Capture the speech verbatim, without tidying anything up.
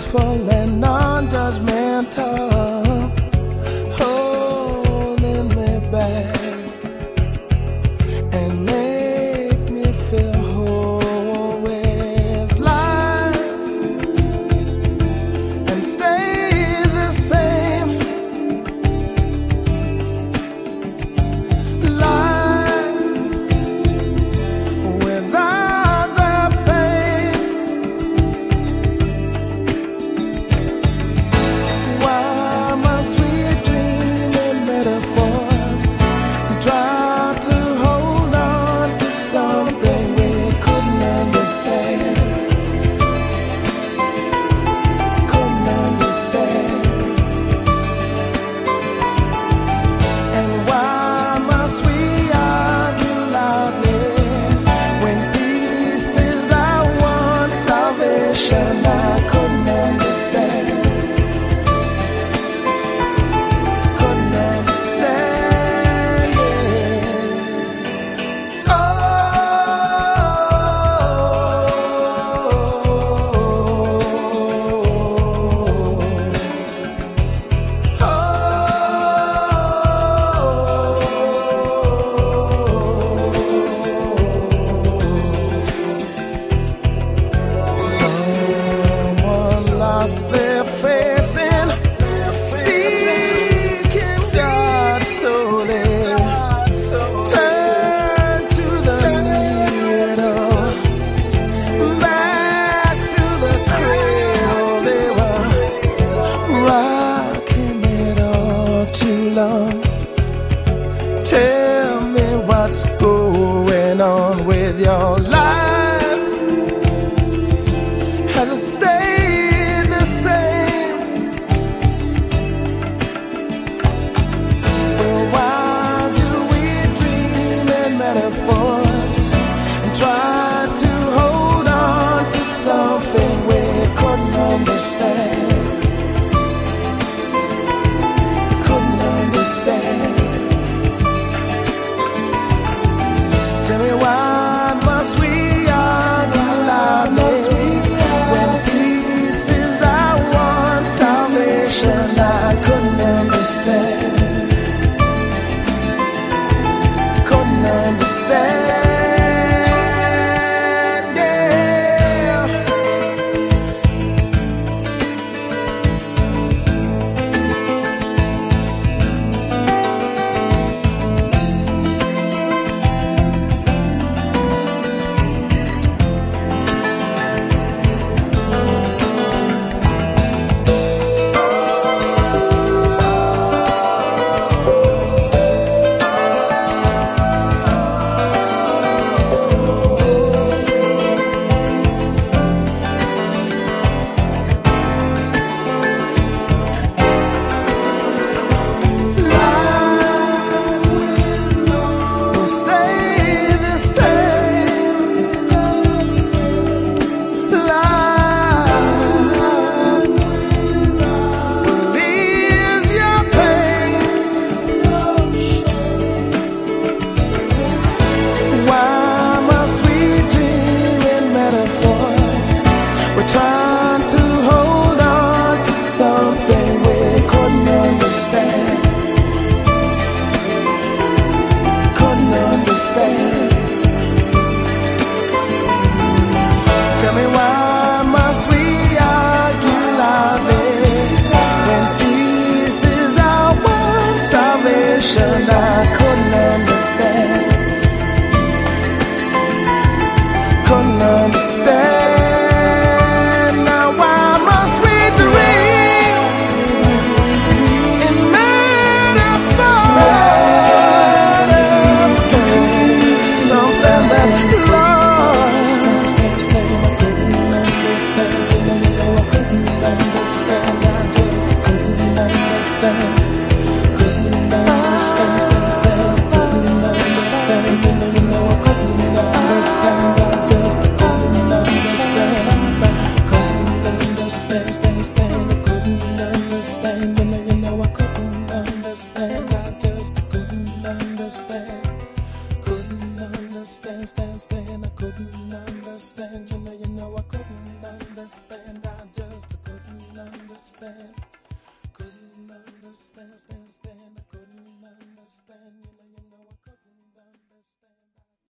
peaceful and non-judgmental, holding me back and make me feel whole with life and stay the same. Life without the pain. Why must we dream in metaphors and try to hold on to something we couldn't understand? Couldn't understand. And why must we argue loudly when peace is our one salvation? I couldn't understand. Couldn't understand it. Oh, someone lost their faith in seeking God, so they turn to the needle, back to the cradle. They were rocking it all too long. Tell me what's going on with your life. Has it stayed the same? Well, why do we dream in metaphors and try to hold on to something we couldn't understand? Couldn't understand. Tell me, why must we argue loudly when peace is our one salvation? I couldn't understand. Couldn't understand. Yeah. Trying to hold on to something we couldn't understand. Couldn't understand. Tell me, why must we argue loudly when peace is our one salvation? I couldn't understand. Couldn't understand. Stand, stand, stand, I couldn't understand. You know, you know, I couldn't understand. I just couldn't. understand, couldn't understand, stand, stand, I couldn't understand, you know, you know.